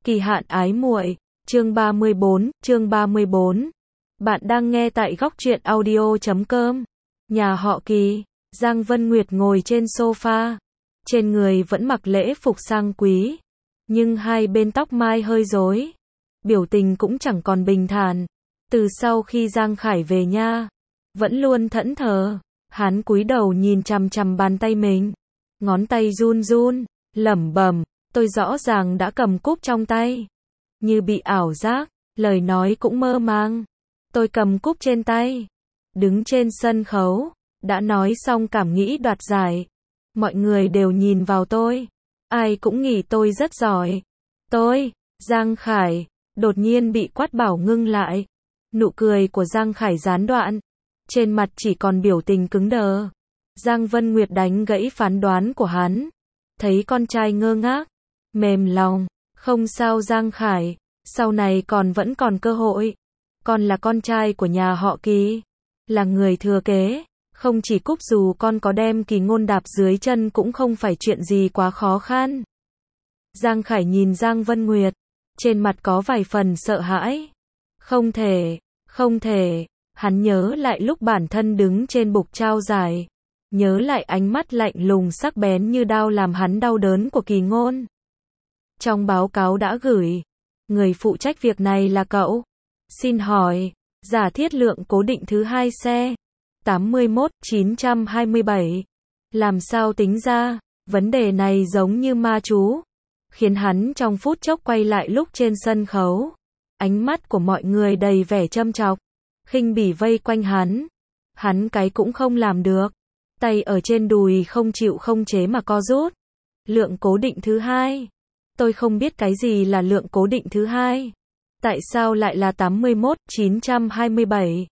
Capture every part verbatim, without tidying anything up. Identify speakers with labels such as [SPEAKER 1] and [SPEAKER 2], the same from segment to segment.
[SPEAKER 1] Kỳ hạn ái muội, chương ba mươi bốn, chương ba mươi bốn. Bạn đang nghe tại góc truyện audio chấm com. Nhà họ Kỳ, Giang Vân Nguyệt ngồi trên sofa. Trên người vẫn mặc lễ phục sang quý, nhưng hai bên tóc mai hơi rối. Biểu tình cũng chẳng còn bình thản. Từ sau khi Giang Khải về nhà, vẫn luôn thẫn thờ. Hắn cúi đầu nhìn chằm chằm bàn tay mình. Ngón tay run run, lẩm bẩm, tôi rõ ràng đã cầm cúp trong tay. Như bị ảo giác, lời nói cũng mơ màng. Tôi cầm cúp trên tay. Đứng trên sân khấu, đã nói xong cảm nghĩ đoạt giải. Mọi người đều nhìn vào tôi. Ai cũng nghĩ tôi rất giỏi. Tôi, Giang Khải, đột nhiên bị quát bảo ngưng lại. Nụ cười của Giang Khải gián đoạn. Trên mặt chỉ còn biểu tình cứng đờ. Giang Vân Nguyệt đánh gãy phán đoán của hắn. Thấy con trai ngơ ngác, mềm lòng, không sao Giang Khải, sau này còn vẫn còn cơ hội. Con là con trai của nhà họ Kỳ, là người thừa kế, không chỉ cúp dù con có đem Kỳ Ngôn đạp dưới chân cũng không phải chuyện gì quá khó khăn. Giang Khải nhìn Giang Vân Nguyệt, trên mặt có vài phần sợ hãi. Không thể, không thể, hắn nhớ lại lúc bản thân đứng trên bục trao giải. Nhớ lại ánh mắt lạnh lùng sắc bén như đao làm hắn đau đớn của Kỳ Ngôn. Trong báo cáo đã gửi, người phụ trách việc này là cậu. Xin hỏi, giả thiết lượng cố định thứ hai xe tám mươi mốt nghìn chín trăm hai mươi bảy. Làm sao tính ra? Vấn đề này giống như ma chú, khiến hắn trong phút chốc quay lại lúc trên sân khấu. Ánh mắt của mọi người đầy vẻ châm chọc, khinh bỉ vây quanh hắn. Hắn cái cũng không làm được. Tay ở trên đùi không chịu không chế mà co rút. Lượng cố định thứ hai. Tôi không biết cái gì là lượng cố định thứ hai. Tại sao lại là tám mươi mốt nghìn chín trăm hai mươi bảy?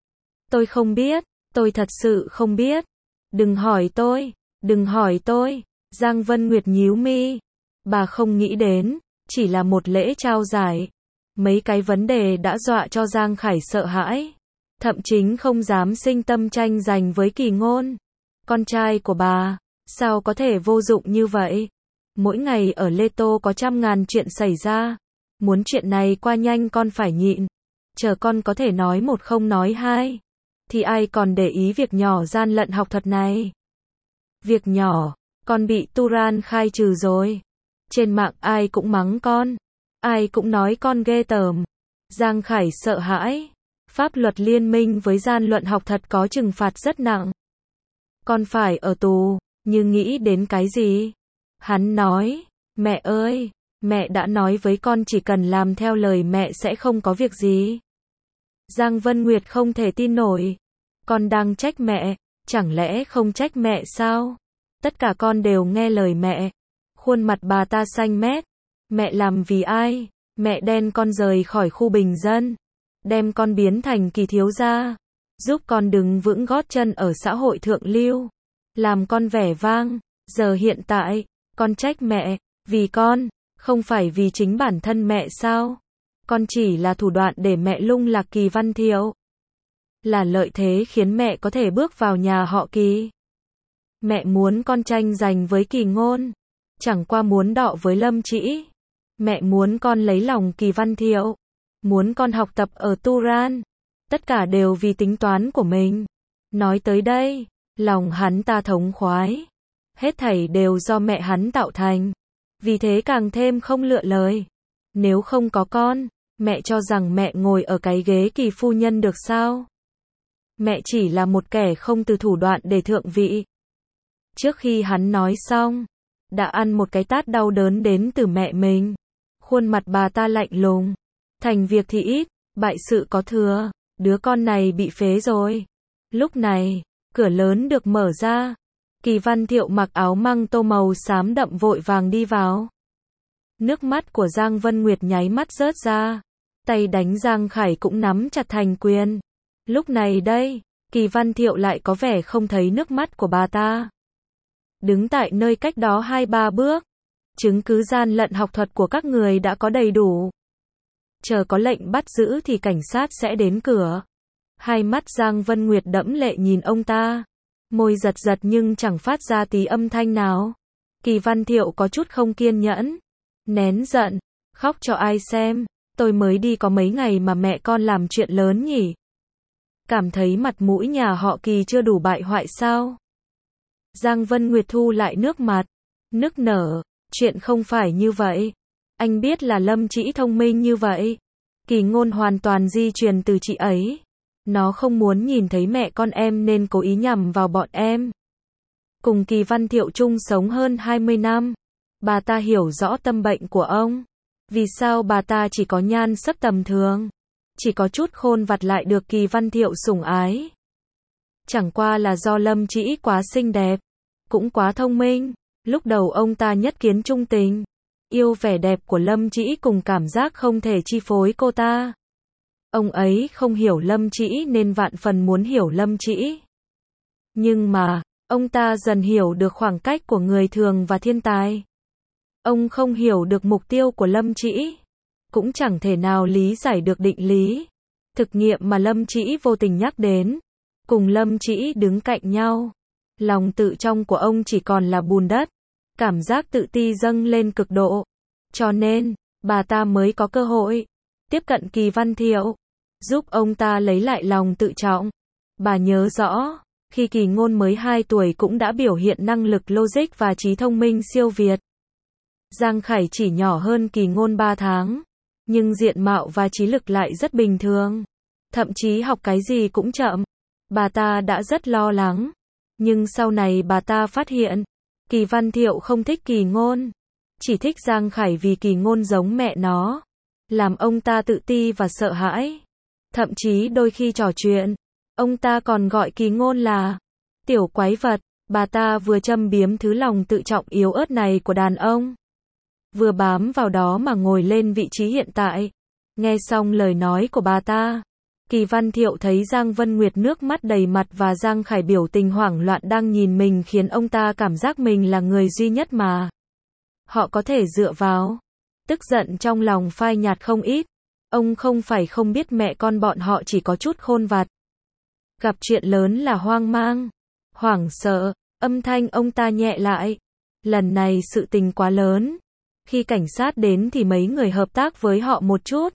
[SPEAKER 1] Tôi không biết, tôi thật sự không biết. Đừng hỏi tôi, đừng hỏi tôi. Giang Vân Nguyệt nhíu mi. Bà không nghĩ đến, chỉ là một lễ trao giải. Mấy cái vấn đề đã dọa cho Giang Khải sợ hãi. Thậm chí không dám sinh tâm tranh giành với Kỳ Ngôn. Con trai của bà, sao có thể vô dụng như vậy? Mỗi ngày ở Lê Tô có trăm ngàn chuyện xảy ra. Muốn chuyện này qua nhanh con phải nhịn. Chờ con có thể nói một không nói hai. Thì ai còn để ý việc nhỏ gian lận học thuật này? Việc nhỏ, con bị Turan khai trừ rồi. Trên mạng ai cũng mắng con. Ai cũng nói con ghê tởm. Giang Khải sợ hãi. Pháp luật liên minh với gian lận học thuật có trừng phạt rất nặng. Con phải ở tù, nhưng nghĩ đến cái gì? Hắn nói, mẹ ơi, mẹ đã nói với con chỉ cần làm theo lời mẹ sẽ không có việc gì. Giang Vân Nguyệt không thể tin nổi. Con đang trách mẹ, chẳng lẽ không trách mẹ sao? Tất cả con đều nghe lời mẹ. Khuôn mặt bà ta xanh mét. Mẹ làm vì ai? Mẹ đen con rời khỏi khu bình dân. Đem con biến thành Kỳ thiếu gia. Giúp con đứng vững gót chân ở xã hội thượng lưu. Làm con vẻ vang. Giờ hiện tại, con trách mẹ, vì con, không phải vì chính bản thân mẹ sao? Con chỉ là thủ đoạn để mẹ lung lạc Kỳ Văn Thiệu. Là lợi thế khiến mẹ có thể bước vào nhà họ Kỳ. Mẹ muốn con tranh giành với Kỳ Ngôn. Chẳng qua muốn đọ với Lâm Trĩ. Mẹ muốn con lấy lòng Kỳ Văn Thiệu. Muốn con học tập ở Turan. Tất cả đều vì tính toán của mình. Nói tới đây, lòng hắn ta thống khoái. Hết thảy đều do mẹ hắn tạo thành. Vì thế càng thêm không lựa lời. Nếu không có con, mẹ cho rằng mẹ ngồi ở cái ghế Kỳ phu nhân được sao? Mẹ chỉ là một kẻ không từ thủ đoạn để thượng vị. Trước khi hắn nói xong, đã ăn một cái tát đau đớn đến từ mẹ mình. Khuôn mặt bà ta lạnh lùng. Thành việc thì ít, bại sự có thừa. Đứa con này bị phế rồi. Lúc này, cửa lớn được mở ra. Kỳ Văn Thiệu mặc áo măng tô màu xám đậm vội vàng đi vào. Nước mắt của Giang Vân Nguyệt nháy mắt rớt ra. Tay đánh Giang Khải cũng nắm chặt thành quyền. Lúc này đây, Kỳ Văn Thiệu lại có vẻ không thấy nước mắt của bà ta. Đứng tại nơi cách đó hai ba bước. Chứng cứ gian lận học thuật của các người đã có đầy đủ. Chờ có lệnh bắt giữ thì cảnh sát sẽ đến cửa. Hai mắt Giang Vân Nguyệt đẫm lệ nhìn ông ta. Môi giật giật nhưng chẳng phát ra tí âm thanh nào. Kỳ Văn Thiệu có chút không kiên nhẫn. Nén giận. Khóc cho ai xem, tôi mới đi có mấy ngày mà mẹ con làm chuyện lớn nhỉ? Cảm thấy mặt mũi nhà họ Kỳ chưa đủ bại hoại sao? Giang Vân Nguyệt thu lại nước mặt, nức nở, chuyện không phải như vậy. Anh biết là Lâm Trĩ thông minh như vậy. Kỳ Ngôn hoàn toàn di truyền từ chị ấy. Nó không muốn nhìn thấy mẹ con em nên cố ý nhằm vào bọn em. Cùng Kỳ Văn Thiệu chung sống hơn hai mươi năm. Bà ta hiểu rõ tâm bệnh của ông. Vì sao bà ta chỉ có nhan sắc tầm thường, chỉ có chút khôn vặt lại được Kỳ Văn Thiệu sủng ái? Chẳng qua là do Lâm Trĩ quá xinh đẹp, cũng quá thông minh. Lúc đầu ông ta nhất kiến trung tình, yêu vẻ đẹp của Lâm Trĩ cùng cảm giác không thể chi phối cô ta. Ông ấy không hiểu Lâm Trĩ nên vạn phần muốn hiểu Lâm Trĩ. Nhưng mà, ông ta dần hiểu được khoảng cách của người thường và thiên tài. Ông không hiểu được mục tiêu của Lâm Trĩ, cũng chẳng thể nào lý giải được định lý, thực nghiệm mà Lâm Trĩ vô tình nhắc đến. Cùng Lâm Trĩ đứng cạnh nhau, lòng tự trọng của ông chỉ còn là bùn đất, cảm giác tự ti dâng lên cực độ. Cho nên, bà ta mới có cơ hội tiếp cận Kỳ Văn Thiệu, giúp ông ta lấy lại lòng tự trọng. Bà nhớ rõ, khi Kỳ Ngôn mới hai tuổi cũng đã biểu hiện năng lực logic và trí thông minh siêu việt. Giang Khải chỉ nhỏ hơn Kỳ Ngôn ba tháng, nhưng diện mạo và trí lực lại rất bình thường. Thậm chí học cái gì cũng chậm. Bà ta đã rất lo lắng. Nhưng sau này bà ta phát hiện, Kỳ Văn Thiệu không thích Kỳ Ngôn, chỉ thích Giang Khải vì Kỳ Ngôn giống mẹ nó, làm ông ta tự ti và sợ hãi. Thậm chí đôi khi trò chuyện, ông ta còn gọi Kỳ Ngôn là tiểu quái vật. Bà ta vừa châm biếm thứ lòng tự trọng yếu ớt này của đàn ông, vừa bám vào đó mà ngồi lên vị trí hiện tại. Nghe xong lời nói của bà ta, Kỳ Văn Thiệu thấy Giang Vân Nguyệt nước mắt đầy mặt và Giang Khải biểu tình hoảng loạn đang nhìn mình khiến ông ta cảm giác mình là người duy nhất mà họ có thể dựa vào. Tức giận trong lòng phai nhạt không ít. Ông không phải không biết mẹ con bọn họ chỉ có chút khôn vặt. Gặp chuyện lớn là hoang mang, hoảng sợ, âm thanh ông ta nhẹ lại. Lần này sự tình quá lớn. Khi cảnh sát đến thì mấy người hợp tác với họ một chút.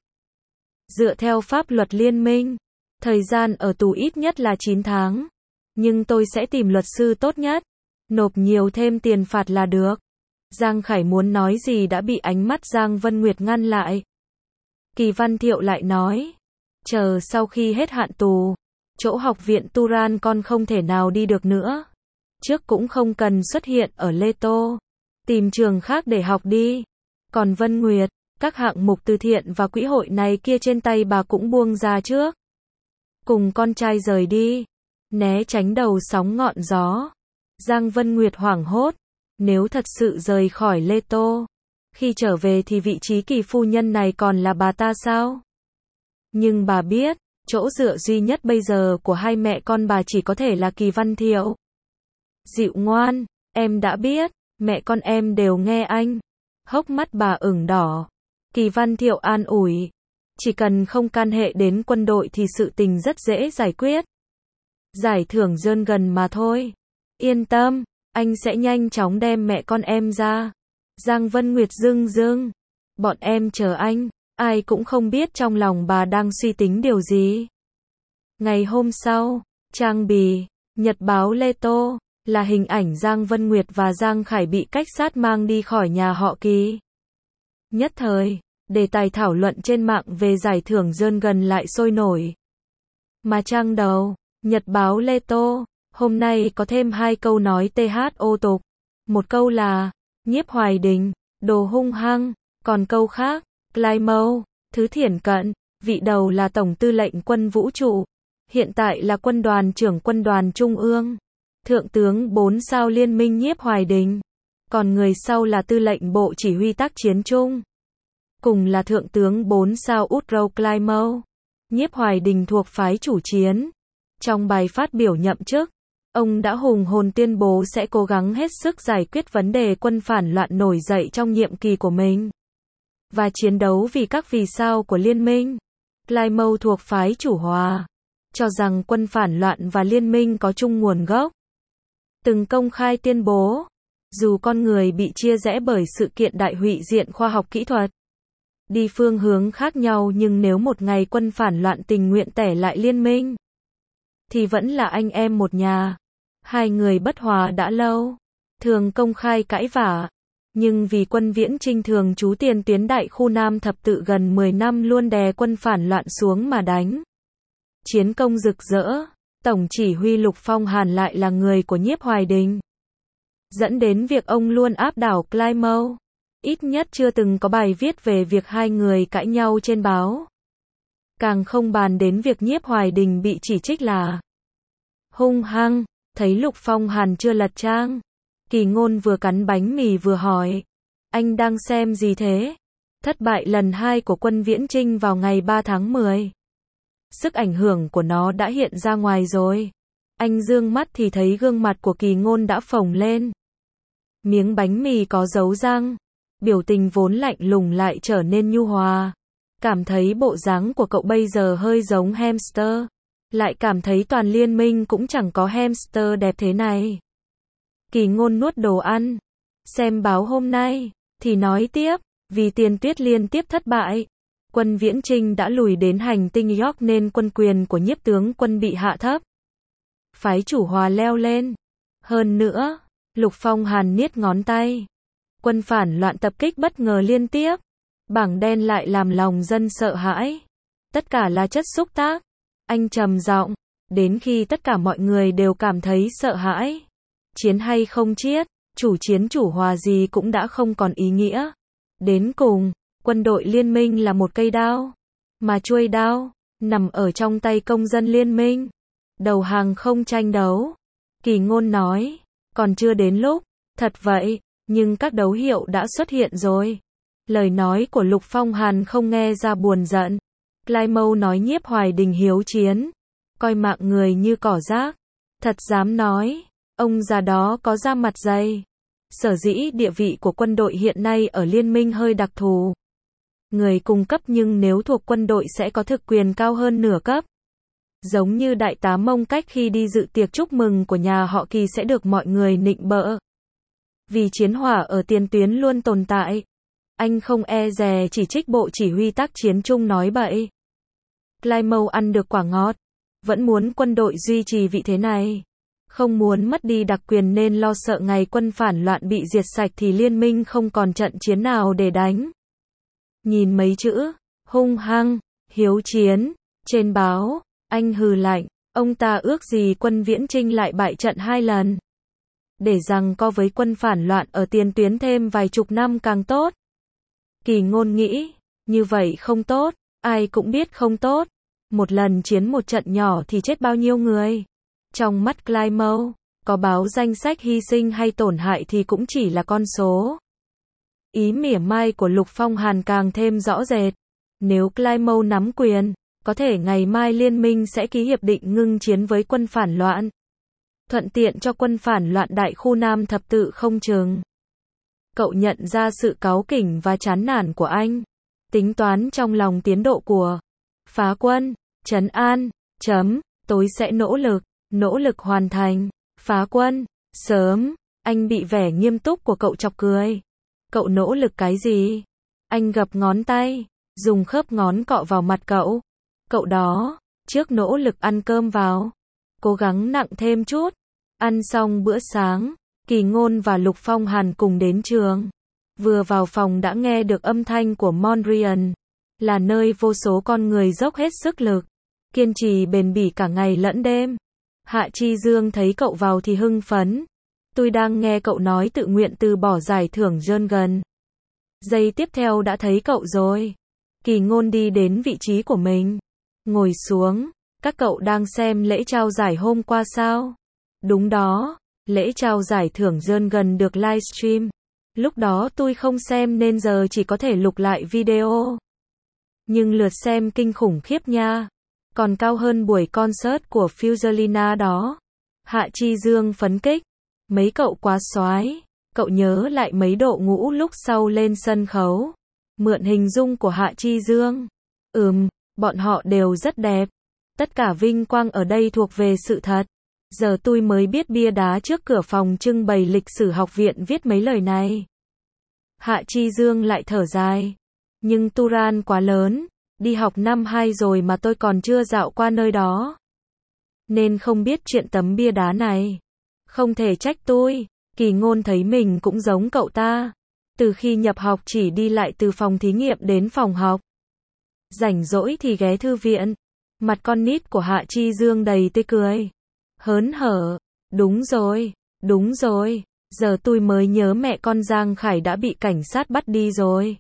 [SPEAKER 1] Dựa theo pháp luật liên minh, thời gian ở tù ít nhất là chín tháng. Nhưng tôi sẽ tìm luật sư tốt nhất, nộp nhiều thêm tiền phạt là được. Giang Khải muốn nói gì đã bị ánh mắt Giang Vân Nguyệt ngăn lại. Kỳ Văn Thiệu lại nói, chờ sau khi hết hạn tù, chỗ học viện Turan con không thể nào đi được nữa. Trước cũng không cần xuất hiện ở Lê Tô. Tìm trường khác để học đi. Còn Vân Nguyệt, các hạng mục từ thiện và quỹ hội này kia trên tay bà cũng buông ra trước. Cùng con trai rời đi. Né tránh đầu sóng ngọn gió. Giang Vân Nguyệt hoảng hốt. Nếu thật sự rời khỏi Lê Tô, khi trở về thì vị trí Kỳ phu nhân này còn là bà ta sao? Nhưng bà biết, chỗ dựa duy nhất bây giờ của hai mẹ con bà chỉ có thể là Kỳ Văn Thiệu. Dịu ngoan, em đã biết, mẹ con em đều nghe anh. Hốc mắt bà ửng đỏ. Kỳ Văn Thiệu an ủi, chỉ cần không can hệ đến quân đội thì sự tình rất dễ giải quyết. Giải thưởng dơn gần mà thôi. Yên tâm, anh sẽ nhanh chóng đem mẹ con em ra. Giang Vân Nguyệt rưng rưng. Bọn em chờ anh. Ai cũng không biết trong lòng bà đang suy tính điều gì. Ngày hôm sau, trang bì, nhật báo Lê Tô, là hình ảnh Giang Vân Nguyệt và Giang Khải bị cảnh sát mang đi khỏi nhà họ Kỳ. Nhất thời, đề tài thảo luận trên mạng về giải thưởng dơn gần lại sôi nổi. Mà trang đầu, nhật báo Lê Tô, hôm nay có thêm hai câu nói tê hát ô tục. Một câu là, Nhiếp Hoài Đình, đồ hung hăng, còn câu khác, Plymouth, thứ thiển cận, vị đầu là Tổng tư lệnh quân vũ trụ, hiện tại là quân đoàn trưởng quân đoàn Trung ương, Thượng tướng bốn sao liên minh Nhiếp Hoài Đình, còn người sau là tư lệnh bộ chỉ huy tác chiến chung, cùng là Thượng tướng bốn sao Woodrow Plymouth. Nhiếp Hoài Đình thuộc phái chủ chiến. Trong bài phát biểu nhậm chức, ông đã hùng hồn tuyên bố sẽ cố gắng hết sức giải quyết vấn đề quân phản loạn nổi dậy trong nhiệm kỳ của mình và chiến đấu vì các vì sao của liên minh. Plymouth thuộc phái chủ hòa, cho rằng quân phản loạn và liên minh có chung nguồn gốc. Từng công khai tuyên bố, dù con người bị chia rẽ bởi sự kiện đại hủy diện khoa học kỹ thuật, đi phương hướng khác nhau, nhưng nếu một ngày quân phản loạn tình nguyện tẻ lại liên minh, thì vẫn là anh em một nhà. Hai người bất hòa đã lâu, thường công khai cãi vã, nhưng vì quân Viễn Chinh thường trú tiền tuyến đại khu Nam thập tự gần mười năm luôn đè quân phản loạn xuống mà đánh. Chiến công rực rỡ, tổng chỉ huy Lục Phong Hàn lại là người của Nhiếp Hoài Đình, dẫn đến việc ông luôn áp đảo Plymouth. Ít nhất chưa từng có bài viết về việc hai người cãi nhau trên báo. Càng không bàn đến việc Nhiếp Hoài Đình bị chỉ trích là hung hăng. Thấy Lục Phong Hàn chưa lật trang, Kỳ Ngôn vừa cắn bánh mì vừa hỏi, anh đang xem gì thế? Thất bại lần hai của quân Viễn Chinh vào ngày ba tháng mười. Sức ảnh hưởng của nó đã hiện ra ngoài rồi. Anh dương mắt thì thấy gương mặt của Kỳ Ngôn đã phồng lên. Miếng bánh mì có dấu răng, biểu tình vốn lạnh lùng lại trở nên nhu hòa. Cảm thấy bộ dáng của cậu bây giờ hơi giống hamster. Lại cảm thấy toàn liên minh cũng chẳng có hamster đẹp thế này. Kỳ Ngôn nuốt đồ ăn, xem báo hôm nay, thì nói tiếp, vì Tiền Tuyết liên tiếp thất bại, quân Viễn Chinh đã lùi đến hành tinh York nên quân quyền của Nhiếp tướng quân bị hạ thấp. Phái chủ hòa leo lên. Hơn nữa, Lục Phong Hàn niết ngón tay. Quân phản loạn tập kích bất ngờ liên tiếp. Bảng đen lại làm lòng dân sợ hãi. Tất cả là chất xúc tác. Anh trầm giọng, đến khi tất cả mọi người đều cảm thấy sợ hãi. Chiến hay không chiết, chủ chiến chủ hòa gì cũng đã không còn ý nghĩa. Đến cùng, quân đội liên minh là một cây đao, mà chuôi đao nằm ở trong tay công dân liên minh. Đầu hàng không tranh đấu. Kỳ Ngôn nói, còn chưa đến lúc. Thật vậy, nhưng các dấu hiệu đã xuất hiện rồi. Lời nói của Lục Phong Hàn không nghe ra buồn giận. Plymouth nói Nhiếp Hoài Đình hiếu chiến, coi mạng người như cỏ rác. Thật dám nói, ông già đó có da mặt dày. Sở dĩ địa vị của quân đội hiện nay ở liên minh hơi đặc thù. Người cung cấp nhưng nếu thuộc quân đội sẽ có thực quyền cao hơn nửa cấp. Giống như đại tá Mông Cách khi đi dự tiệc chúc mừng của nhà họ Kỳ sẽ được mọi người nịnh bợ. Vì chiến hỏa ở tiền tuyến luôn tồn tại. Anh không e dè chỉ trích bộ chỉ huy tác chiến chung nói bậy. Plymouth ăn được quả ngọt, vẫn muốn quân đội duy trì vị thế này. Không muốn mất đi đặc quyền nên lo sợ ngày quân phản loạn bị diệt sạch thì liên minh không còn trận chiến nào để đánh. Nhìn mấy chữ, hung hăng, hiếu chiến, trên báo, anh hừ lạnh, ông ta ước gì quân Viễn Chinh lại bại trận hai lần. Để rằng co với quân phản loạn ở tiền tuyến thêm vài chục năm càng tốt. Kỳ Ngôn nghĩ, như vậy không tốt, ai cũng biết không tốt. Một lần chiến một trận nhỏ thì chết bao nhiêu người. Trong mắt Plymouth, có báo danh sách hy sinh hay tổn hại thì cũng chỉ là con số. Ý mỉa mai của Lục Phong Hàn càng thêm rõ rệt. Nếu Plymouth nắm quyền, có thể ngày mai liên minh sẽ ký hiệp định ngưng chiến với quân phản loạn. Thuận tiện cho quân phản loạn đại khu Nam thập tự không chừng. Cậu nhận ra sự cáu kỉnh và chán nản của anh. Tính toán trong lòng tiến độ của phá quân, trấn an, chấm, tối sẽ nỗ lực, nỗ lực hoàn thành, phá quân, sớm. Anh bị vẻ nghiêm túc của cậu chọc cười. Cậu nỗ lực cái gì? Anh gập ngón tay, dùng khớp ngón cọ vào mặt cậu. Cậu đó, trước nỗ lực ăn cơm vào. Cố gắng nặng thêm chút. Ăn xong bữa sáng, Kỳ Ngôn và Lục Phong Hàn cùng đến trường. Vừa vào phòng đã nghe được âm thanh của Montreal. Là nơi vô số con người dốc hết sức lực. Kiên trì bền bỉ cả ngày lẫn đêm. Hạ Chi Dương thấy cậu vào thì hưng phấn. Tôi đang nghe cậu nói tự nguyện từ bỏ giải thưởng John Gunn. Giây tiếp theo đã thấy cậu rồi. Kỳ Ngôn đi đến vị trí của mình. Ngồi xuống. Các cậu đang xem lễ trao giải hôm qua sao? Đúng đó. Lễ trao giải thưởng John Gunn được livestream. Lúc đó tôi không xem nên giờ chỉ có thể lục lại video. Nhưng lượt xem kinh khủng khiếp nha. Còn cao hơn buổi concert của Fuselina đó. Hạ Chi Dương phấn kích. Mấy cậu quá soái. Cậu nhớ lại mấy độ ngũ lúc sau lên sân khấu. Mượn hình dung của Hạ Chi Dương. Ừm, bọn họ đều rất đẹp. Tất cả vinh quang ở đây thuộc về sự thật. Giờ tôi mới biết bia đá trước cửa phòng trưng bày lịch sử học viện viết mấy lời này. Hạ Chi Dương lại thở dài. Nhưng Turan quá lớn, đi học năm hai rồi mà tôi còn chưa dạo qua nơi đó. Nên không biết chuyện tấm bia đá này. Không thể trách tôi, Kỳ Ngôn thấy mình cũng giống cậu ta. Từ khi nhập học chỉ đi lại từ phòng thí nghiệm đến phòng học. Rảnh rỗi thì ghé thư viện. Mặt con nít của Hạ Chi Dương đầy tươi cười. Hớn hở, đúng rồi, đúng rồi, giờ tôi mới nhớ mẹ con Giang Khải đã bị cảnh sát bắt đi rồi.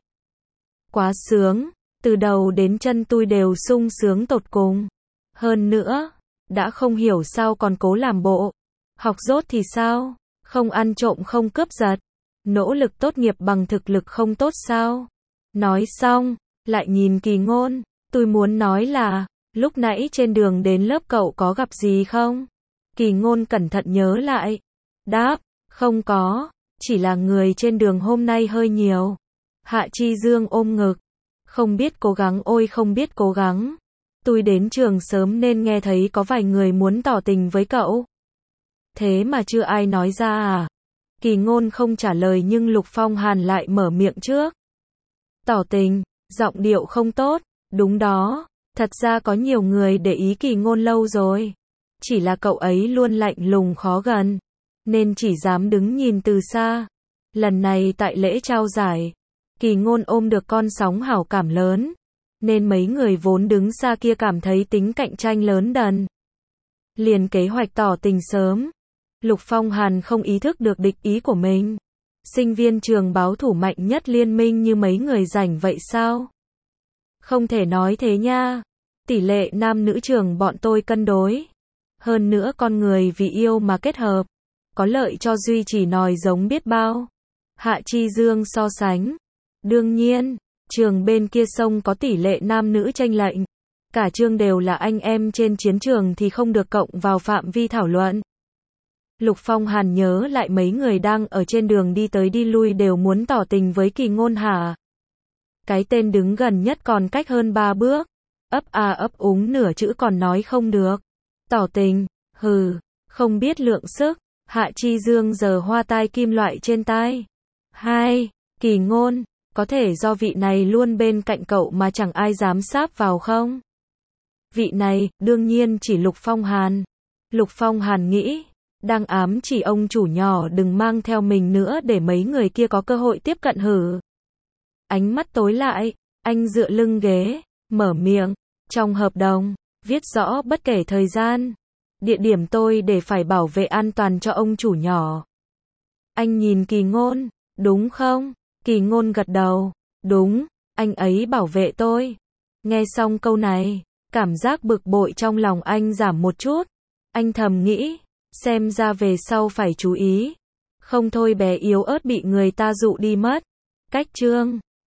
[SPEAKER 1] Quá sướng, từ đầu đến chân tôi đều sung sướng tột cùng. Hơn nữa, đã không hiểu sao còn cố làm bộ. Học dốt thì sao? Không ăn trộm không cướp giật. Nỗ lực tốt nghiệp bằng thực lực không tốt sao? Nói xong, lại nhìn Kỳ Ngôn. Tôi muốn nói là, lúc nãy trên đường đến lớp cậu có gặp gì không? Kỳ Ngôn cẩn thận nhớ lại. Đáp, không có, chỉ là người trên đường hôm nay hơi nhiều. Hạ Chi Dương ôm ngực. Không biết cố gắng ôi không biết cố gắng. Tôi đến trường sớm nên nghe thấy có vài người muốn tỏ tình với cậu. Thế mà chưa ai nói ra à? Kỳ Ngôn không trả lời nhưng Lục Phong Hàn lại mở miệng trước. Tỏ tình, giọng điệu không tốt, đúng đó, thật ra có nhiều người để ý Kỳ Ngôn lâu rồi. Chỉ là cậu ấy luôn lạnh lùng khó gần, nên chỉ dám đứng nhìn từ xa. Lần này tại lễ trao giải, Kỳ Ngôn ôm được con sóng hảo cảm lớn, nên mấy người vốn đứng xa kia cảm thấy tính cạnh tranh lớn dần. Liền kế hoạch tỏ tình sớm. Lục Phong Hàn không ý thức được địch ý của mình. Sinh viên trường báo thủ mạnh nhất liên minh như mấy người rảnh vậy sao? Không thể nói thế nha. Tỷ lệ nam nữ trường bọn tôi cân đối. Hơn nữa con người vì yêu mà kết hợp. Có lợi cho duy trì nòi giống biết bao. Hạ Chi Dương so sánh. Đương nhiên, trường bên kia sông có tỷ lệ nam nữ chênh lệch. Cả trường đều là anh em trên chiến trường thì không được cộng vào phạm vi thảo luận. Lục Phong Hàn nhớ lại mấy người đang ở trên đường đi tới đi lui đều muốn tỏ tình với Kỳ Ngôn hả? Cái tên đứng gần nhất còn cách hơn ba bước. Ấp a ấp úng nửa chữ còn nói không được. Tỏ tình, hừ, không biết lượng sức. Hạ Chi Dương giờ hoa tai kim loại trên tai. Hai, Kỳ Ngôn, có thể do vị này luôn bên cạnh cậu mà chẳng ai dám sáp vào không? Vị này, đương nhiên chỉ Lục Phong Hàn. Lục Phong Hàn nghĩ, đang ám chỉ ông chủ nhỏ đừng mang theo mình nữa để mấy người kia có cơ hội tiếp cận hử. Ánh mắt tối lại, anh dựa lưng ghế, mở miệng, trong hợp đồng, viết rõ bất kể thời gian, địa điểm tôi để phải bảo vệ an toàn cho ông chủ nhỏ. Anh nhìn Kỳ Ngôn, đúng không? Kỳ Ngôn gật đầu, đúng, anh ấy bảo vệ tôi. Nghe xong câu này, cảm giác bực bội trong lòng anh giảm một chút. Anh thầm nghĩ, xem ra về sau phải chú ý. Không thôi bé yếu ớt bị người ta dụ đi mất. Cách chương